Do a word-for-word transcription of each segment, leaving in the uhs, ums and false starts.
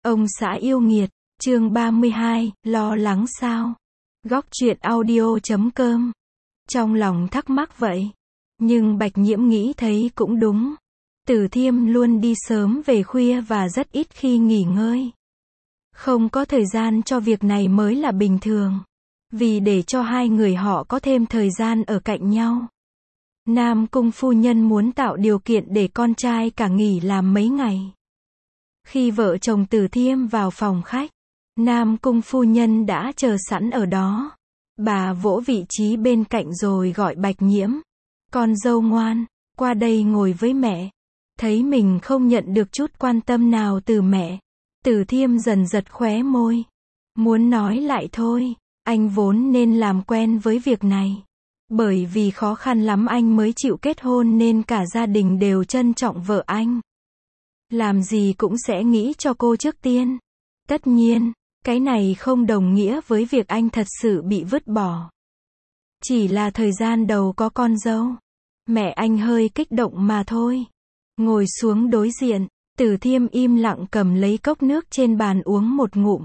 Ông xã yêu nghiệt, chương ba mươi hai, lo lắng sao? Góc truyện audio chấm com. Trong lòng thắc mắc vậy. Nhưng Bạch Nhiễm nghĩ thấy cũng đúng. Tử Thiêm luôn đi sớm về khuya và rất ít khi nghỉ ngơi. Không có thời gian cho việc này mới là bình thường. Vì để cho hai người họ có thêm thời gian ở cạnh nhau. Nam Cung phu nhân muốn tạo điều kiện để con trai cả nghỉ làm mấy ngày. Khi vợ chồng Tử Thiêm vào phòng khách, Nam Cung phu nhân đã chờ sẵn ở đó. Bà vỗ vị trí bên cạnh rồi gọi Bạch Nhiễm. Con dâu ngoan, qua đây ngồi với mẹ. Thấy mình không nhận được chút quan tâm nào từ mẹ. Tử Thiêm dần giật khóe môi. Muốn nói lại thôi, anh vốn nên làm quen với việc này. Bởi vì khó khăn lắm anh mới chịu kết hôn nên cả gia đình đều trân trọng vợ anh. Làm gì cũng sẽ nghĩ cho cô trước tiên. Tất nhiên, cái này không đồng nghĩa với việc anh thật sự bị vứt bỏ. Chỉ là thời gian đầu có con dâu. Mẹ anh hơi kích động mà thôi. Ngồi xuống đối diện, Tử Thiêm im lặng cầm lấy cốc nước trên bàn uống một ngụm.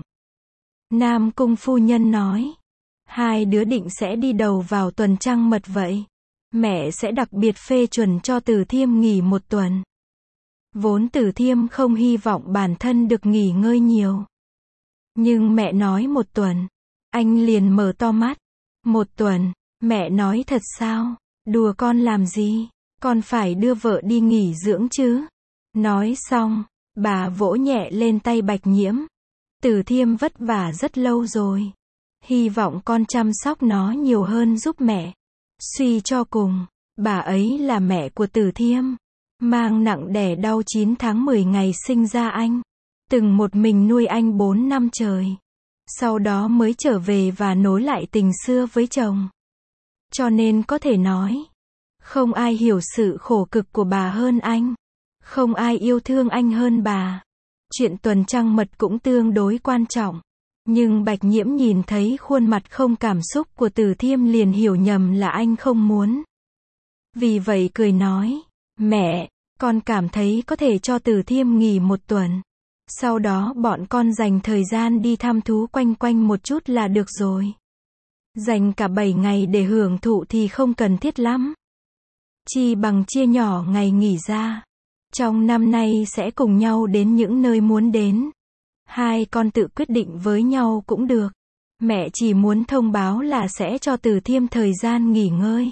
Nam Cung phu nhân nói. Hai đứa định sẽ đi đầu vào tuần trăng mật vậy. Mẹ sẽ đặc biệt phê chuẩn cho Tử Thiêm nghỉ một tuần. Vốn Tử Thiêm không hy vọng bản thân được nghỉ ngơi nhiều. Nhưng mẹ nói một tuần. Anh liền mở to mắt. Một tuần, mẹ nói thật sao? Đùa con làm gì? Con phải đưa vợ đi nghỉ dưỡng chứ? Nói xong, bà vỗ nhẹ lên tay Bạch Nhiễm. Tử Thiêm vất vả rất lâu rồi. Hy vọng con chăm sóc nó nhiều hơn giúp mẹ. Suy cho cùng, bà ấy là mẹ của Tử Thiêm. Mang nặng đẻ đau chín tháng mười ngày sinh ra anh. Từng một mình nuôi anh bốn năm trời. Sau đó mới trở về và nối lại tình xưa với chồng. Cho nên có thể nói, không ai hiểu sự khổ cực của bà hơn anh. Không ai yêu thương anh hơn bà. Chuyện tuần trăng mật cũng tương đối quan trọng. Nhưng Bạch Nhiễm nhìn thấy khuôn mặt không cảm xúc của Tử Thiêm liền hiểu nhầm là anh không muốn. Vì vậy cười nói, mẹ, con cảm thấy có thể cho Tử Thiêm nghỉ một tuần. Sau đó bọn con dành thời gian đi thăm thú quanh quanh một chút là được rồi. Dành cả bảy ngày để hưởng thụ thì không cần thiết lắm. Chi bằng chia nhỏ ngày nghỉ ra. Trong năm nay sẽ cùng nhau đến những nơi muốn đến. Hai con tự quyết định với nhau cũng được. Mẹ chỉ muốn thông báo là sẽ cho Tử Thiêm thời gian nghỉ ngơi.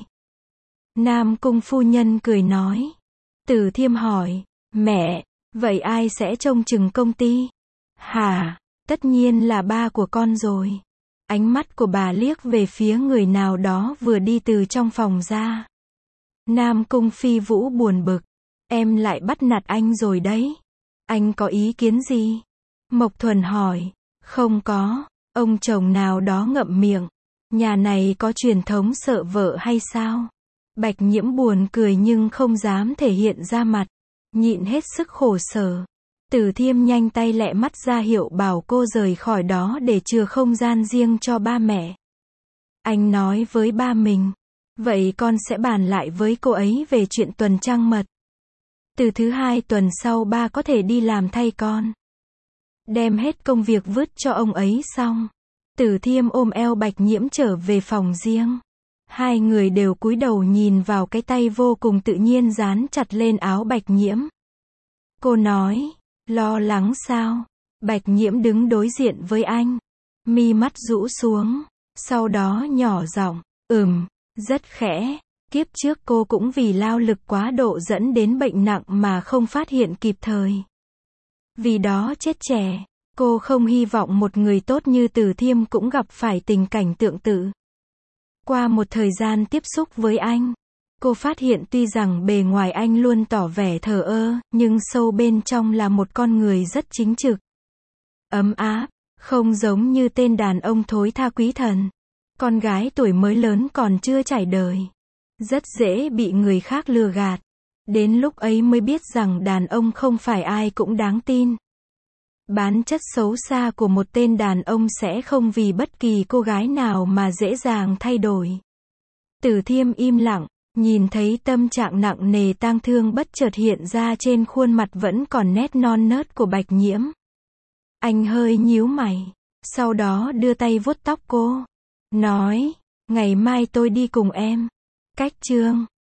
Nam Cung phu nhân cười nói. Tử Thiêm hỏi, mẹ, vậy ai sẽ trông chừng công ty? Hả, tất nhiên là ba của con rồi. Ánh mắt của bà liếc về phía người nào đó vừa đi từ trong phòng ra. Nam Cung Phi Vũ buồn bực. Em lại bắt nạt anh rồi đấy. Anh có ý kiến gì? Mộc Thuần hỏi. Không có, ông chồng nào đó ngậm miệng. Nhà này có truyền thống sợ vợ hay sao? Bạch Nhiễm buồn cười nhưng không dám thể hiện ra mặt. Nhịn hết sức khổ sở. Tử Thiêm nhanh tay lẹ mắt ra hiệu bảo cô rời khỏi đó để chừa không gian riêng cho ba mẹ. Anh nói với ba mình. Vậy con sẽ bàn lại với cô ấy về chuyện tuần trăng mật. Từ thứ hai tuần sau ba có thể đi làm thay con. Đem hết công việc vứt cho ông ấy xong. Tử Thiêm ôm eo Bạch Nhiễm trở về phòng riêng. Hai người đều cúi đầu nhìn vào cái tay vô cùng tự nhiên dán chặt lên áo Bạch Nhiễm. Cô nói, lo lắng sao? Bạch Nhiễm đứng đối diện với anh. Mi mắt rũ xuống. Sau đó nhỏ giọng, ừm, rất khẽ. Kiếp trước cô cũng vì lao lực quá độ dẫn đến bệnh nặng mà không phát hiện kịp thời. Vì đó chết trẻ. Cô không hy vọng một người tốt như Tử Thiêm cũng gặp phải tình cảnh tương tự. Qua một thời gian tiếp xúc với anh, cô phát hiện tuy rằng bề ngoài anh luôn tỏ vẻ thờ ơ, nhưng sâu bên trong là một con người rất chính trực. Ấm áp, không giống như tên đàn ông thối tha quý thần. Con gái tuổi mới lớn còn chưa trải đời. Rất dễ bị người khác lừa gạt. Đến lúc ấy mới biết rằng đàn ông không phải ai cũng đáng tin. Bản chất xấu xa của một tên đàn ông sẽ không vì bất kỳ cô gái nào mà dễ dàng thay đổi. Tử Thiêm im lặng, nhìn thấy tâm trạng nặng nề tang thương bất chợt hiện ra trên khuôn mặt vẫn còn nét non nớt của Bạch Nhiễm. Anh hơi nhíu mày, sau đó đưa tay vuốt tóc cô, nói, ngày mai tôi đi cùng em. Cách Trương